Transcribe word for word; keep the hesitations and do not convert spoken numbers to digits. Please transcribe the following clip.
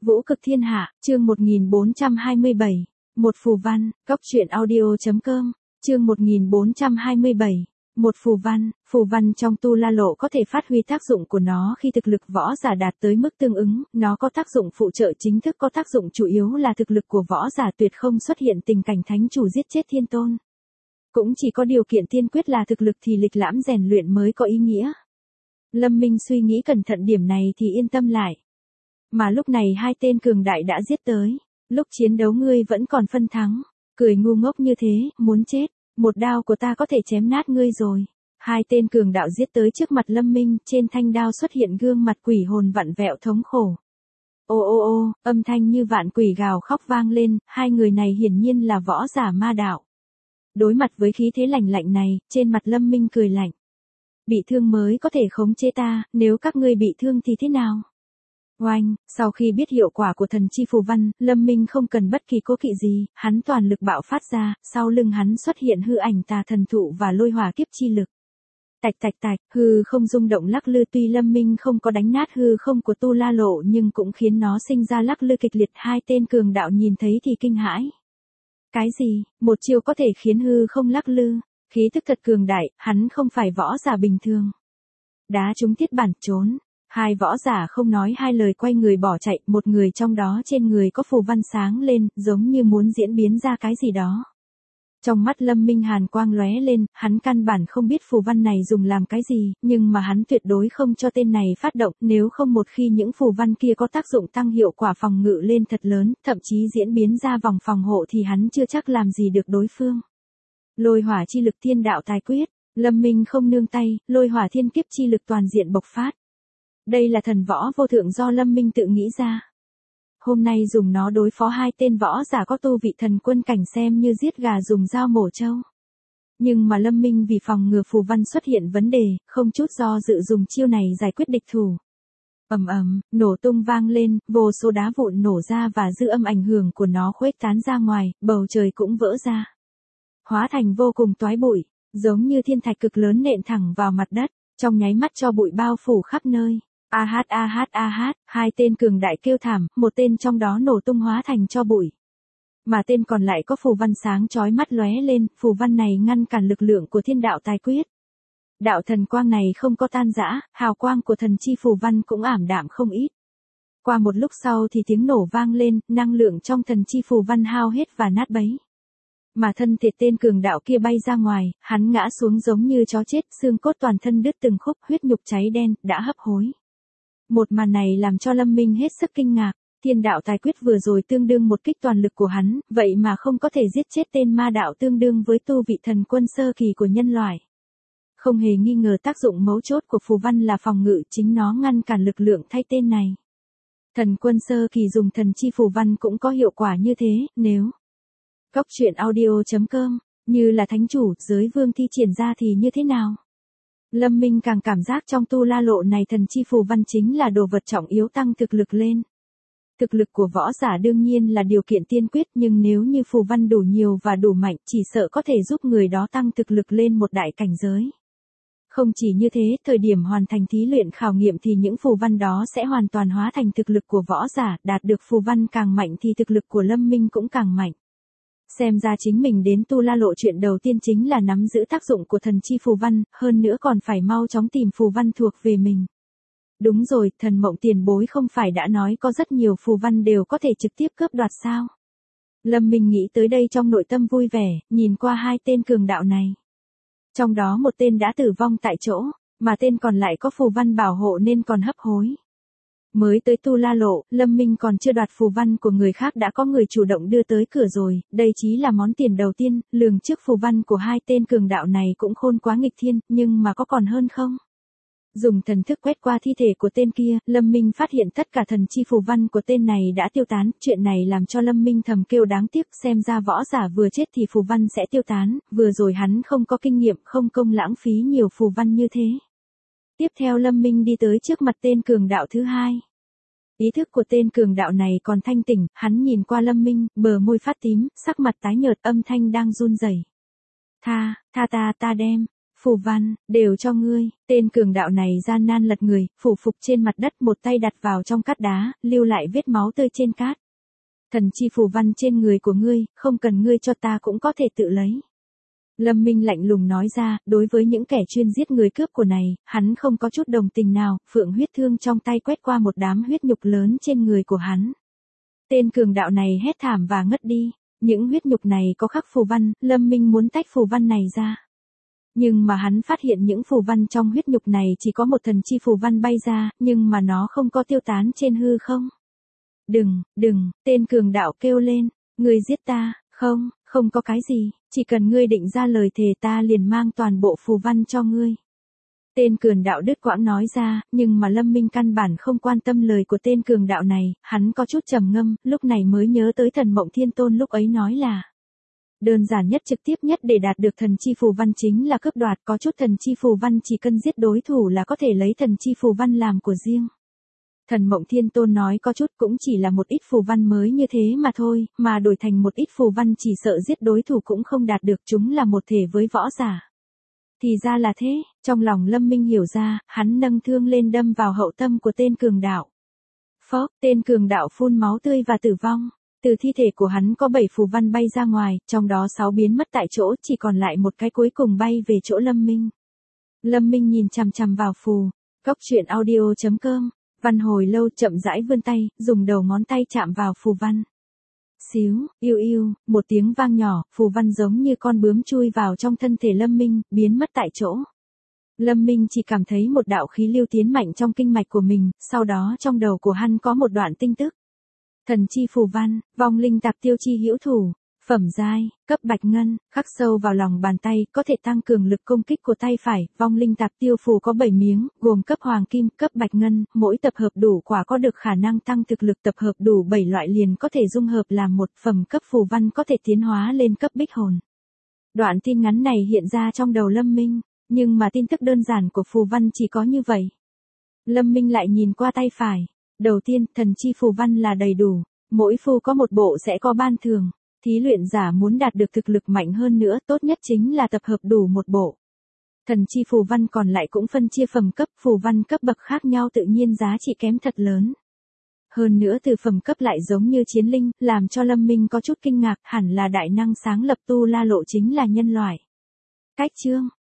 Vũ cực thiên hạ, chương một nghìn bốn trăm hai mươi bảy. Một phù văn, Cóc truyện audio.com, chương một nghìn bốn trăm hai mươi bảy. Một phù văn, phù văn trong tu la lộ có thể phát huy tác dụng của nó khi thực lực võ giả đạt tới mức tương ứng, nó có tác dụng phụ trợ chính thức, có tác dụng chủ yếu là thực lực của võ giả tuyệt không xuất hiện tình cảnh thánh chủ giết chết thiên tôn. Cũng chỉ có điều kiện tiên quyết là thực lực thì lịch lãm rèn luyện mới có ý nghĩa. Lâm Minh suy nghĩ cẩn thận điểm này thì yên tâm lại. Mà lúc này hai tên cường đại đã giết tới, lúc chiến đấu ngươi vẫn còn phân thắng, cười ngu ngốc như thế, muốn chết, một đao của ta có thể chém nát ngươi rồi. Hai tên cường đạo giết tới trước mặt Lâm Minh, trên thanh đao xuất hiện gương mặt quỷ hồn vặn vẹo thống khổ. Ô ô ô, âm thanh như vạn quỷ gào khóc vang lên, hai người này hiển nhiên là võ giả ma đạo. Đối mặt với khí thế lạnh lạnh này, trên mặt Lâm Minh cười lạnh. Bị thương mới có thể khống chế ta, nếu các ngươi bị thương thì thế nào? Oanh, sau khi biết hiệu quả của thần chi phù văn, Lâm Minh không cần bất kỳ cố kỵ gì, hắn toàn lực bạo phát ra, sau lưng hắn xuất hiện hư ảnh tà thần thụ và lôi hỏa kiếp chi lực. Tạch tạch tạch, hư không rung động lắc lư, tuy Lâm Minh không có đánh nát hư không của tu la lộ nhưng cũng khiến nó sinh ra lắc lư kịch liệt. Hai tên cường đạo nhìn thấy thì kinh hãi. Cái gì, một chiêu có thể khiến hư không lắc lư, khí tức thật cường đại, hắn không phải võ giả bình thường. Đá trúng thiết bản, trốn. Hai võ giả không nói hai lời quay người bỏ chạy, một người trong đó trên người có phù văn sáng lên, giống như muốn diễn biến ra cái gì đó. Trong mắt Lâm Minh hàn quang lóe lên, hắn căn bản không biết phù văn này dùng làm cái gì, nhưng mà hắn tuyệt đối không cho tên này phát động, nếu không một khi những phù văn kia có tác dụng tăng hiệu quả phòng ngự lên thật lớn, thậm chí diễn biến ra vòng phòng hộ thì hắn chưa chắc làm gì được đối phương. Lôi hỏa chi lực thiên đạo tài quyết, Lâm Minh không nương tay, lôi hỏa thiên kiếp chi lực toàn diện bộc phát. Đây là thần võ vô thượng do Lâm Minh tự nghĩ ra. Hôm nay dùng nó đối phó hai tên võ giả có tu vị thần quân cảnh xem như giết gà dùng dao mổ trâu. Nhưng mà Lâm Minh vì phòng ngừa phù văn xuất hiện vấn đề, không chút do dự dùng chiêu này giải quyết địch thủ. Ầm ầm, nổ tung vang lên, vô số đá vụn nổ ra và dư âm ảnh hưởng của nó khuếch tán ra ngoài, bầu trời cũng vỡ ra. Hóa thành vô cùng toái bụi, giống như thiên thạch cực lớn nện thẳng vào mặt đất, trong nháy mắt cho bụi bao phủ khắp nơi. A hát a hát a hát, hai tên cường đại kêu thảm, một tên trong đó nổ tung hóa thành cho bụi. Mà tên còn lại có phù văn sáng chói mắt lóe lên, phù văn này ngăn cản lực lượng của thiên đạo tài quyết. Đạo thần quang này không có tan rã, hào quang của thần chi phù văn cũng ảm đạm không ít. Qua một lúc sau thì tiếng nổ vang lên, năng lượng trong thần chi phù văn hao hết và nát bấy. Mà thân thể tên cường đạo kia bay ra ngoài, hắn ngã xuống giống như chó chết, xương cốt toàn thân đứt từng khúc, huyết nhục cháy đen, đã hấp hối. Một màn này làm cho Lâm Minh hết sức kinh ngạc, thiên đạo tài quyết vừa rồi tương đương một kích toàn lực của hắn, vậy mà không có thể giết chết tên ma đạo tương đương với tu vị thần quân sơ kỳ của nhân loại. Không hề nghi ngờ tác dụng mấu chốt của phù văn là phòng ngự, chính nó ngăn cản lực lượng thay tên này. Thần quân sơ kỳ dùng thần chi phù văn cũng có hiệu quả như thế, nếu Cóc truyện audio.com, như là thánh chủ, giới vương thi triển ra thì như thế nào? Lâm Minh càng cảm giác trong tu la lộ này thần chi phù văn chính là đồ vật trọng yếu tăng thực lực lên. Thực lực của võ giả đương nhiên là điều kiện tiên quyết, nhưng nếu như phù văn đủ nhiều và đủ mạnh, chỉ sợ có thể giúp người đó tăng thực lực lên một đại cảnh giới. Không chỉ như thế, thời điểm hoàn thành thí luyện khảo nghiệm thì những phù văn đó sẽ hoàn toàn hóa thành thực lực của võ giả, đạt được phù văn càng mạnh thì thực lực của Lâm Minh cũng càng mạnh. Xem ra chính mình đến tu la lộ chuyện đầu tiên chính là nắm giữ tác dụng của thần chi phù văn, hơn nữa còn phải mau chóng tìm phù văn thuộc về mình. Đúng rồi, thần mộng tiền bối không phải đã nói có rất nhiều phù văn đều có thể trực tiếp cướp đoạt sao? Lâm Minh nghĩ tới đây trong nội tâm vui vẻ, nhìn qua hai tên cường đạo này. Trong đó một tên đã tử vong tại chỗ, mà tên còn lại có phù văn bảo hộ nên còn hấp hối. Mới tới tu la lộ, Lâm Minh còn chưa đoạt phù văn của người khác đã có người chủ động đưa tới cửa rồi, đây chí là món tiền đầu tiên, lường trước phù văn của hai tên cường đạo này cũng khôn quá nghịch thiên, nhưng mà có còn hơn không? Dùng thần thức quét qua thi thể của tên kia, Lâm Minh phát hiện tất cả thần chi phù văn của tên này đã tiêu tán, chuyện này làm cho Lâm Minh thầm kêu đáng tiếc, xem ra võ giả vừa chết thì phù văn sẽ tiêu tán, vừa rồi hắn không có kinh nghiệm, không công lãng phí nhiều phù văn như thế. Tiếp theo Lâm Minh đi tới trước mặt tên cường đạo thứ hai. Ý thức của tên cường đạo này còn thanh tỉnh, hắn nhìn qua Lâm Minh, bờ môi phát tím, sắc mặt tái nhợt, âm thanh đang run rẩy. Tha, tha ta, ta đem. Phù văn, đều cho ngươi. Tên cường đạo này gian nan lật người, phủ phục trên mặt đất, một tay đặt vào trong cát đá, lưu lại vết máu tươi trên cát. Thần chi phù văn trên người của ngươi, không cần ngươi cho ta cũng có thể tự lấy. Lâm Minh lạnh lùng nói ra, đối với những kẻ chuyên giết người cướp của này, hắn không có chút đồng tình nào, phượng huyết thương trong tay quét qua một đám huyết nhục lớn trên người của hắn. Tên cường đạo này hét thảm và ngất đi, những huyết nhục này có khắc phù văn, Lâm Minh muốn tách phù văn này ra. Nhưng mà hắn phát hiện những phù văn trong huyết nhục này chỉ có một thần chi phù văn bay ra, nhưng mà nó không có tiêu tán trên hư không. Đừng, đừng, tên cường đạo kêu lên, ngươi giết ta, không, không có cái gì, chỉ cần ngươi định ra lời thề ta liền mang toàn bộ phù văn cho ngươi. Tên cường đạo đứt quãng nói ra, nhưng mà Lâm Minh căn bản không quan tâm lời của tên cường đạo này, hắn có chút trầm ngâm, lúc này mới nhớ tới Thần Mộng Thiên Tôn lúc ấy nói là đơn giản nhất trực tiếp nhất để đạt được thần chi phù văn chính là cướp đoạt, có chút thần chi phù văn chỉ cần giết đối thủ là có thể lấy thần chi phù văn làm của riêng. Thần Mộng Thiên Tôn nói có chút cũng chỉ là một ít phù văn mới như thế mà thôi, mà đổi thành một ít phù văn chỉ sợ giết đối thủ cũng không đạt được, chúng là một thể với võ giả. Thì ra là thế, trong lòng Lâm Minh hiểu ra, hắn nâng thương lên đâm vào hậu tâm của tên cường đạo. Phốc, tên cường đạo phun máu tươi và tử vong. Từ thi thể của hắn có bảy phù văn bay ra ngoài, trong đó sáu biến mất tại chỗ, chỉ còn lại một cái cuối cùng bay về chỗ Lâm Minh. Lâm Minh nhìn chằm chằm vào phù. Cốc truyện audio chấm com. Văn hồi lâu chậm rãi vươn tay, dùng đầu ngón tay chạm vào phù văn. Xíu, yêu yêu, một tiếng vang nhỏ, phù văn giống như con bướm chui vào trong thân thể Lâm Minh, biến mất tại chỗ. Lâm Minh chỉ cảm thấy một đạo khí lưu tiến mạnh trong kinh mạch của mình, sau đó trong đầu của hắn có một đoạn tinh tức. Thần chi phù văn, vong linh tạp tiêu chi hữu thủ, phẩm giai, cấp bạch ngân, khắc sâu vào lòng bàn tay, có thể tăng cường lực công kích của tay phải, vong linh tạp tiêu phù có bảy miếng, gồm cấp hoàng kim, cấp bạch ngân, mỗi tập hợp đủ quả có được khả năng tăng thực lực, tập hợp đủ bảy loại liền có thể dung hợp làm một phẩm cấp phù văn có thể tiến hóa lên cấp bích hồn. Đoạn tin ngắn này hiện ra trong đầu Lâm Minh, nhưng mà tin tức đơn giản của phù văn chỉ có như vậy. Lâm Minh lại nhìn qua tay phải. Đầu tiên, thần chi phù văn là đầy đủ, mỗi phù có một bộ sẽ có ban thưởng, thí luyện giả muốn đạt được thực lực mạnh hơn nữa, tốt nhất chính là tập hợp đủ một bộ. Thần chi phù văn còn lại cũng phân chia phẩm cấp, phù văn cấp bậc khác nhau tự nhiên giá trị kém thật lớn. Hơn nữa từ phẩm cấp lại giống như chiến linh, làm cho Lâm Minh có chút kinh ngạc, hẳn là đại năng sáng lập tu la lộ chính là nhân loại. Cách chương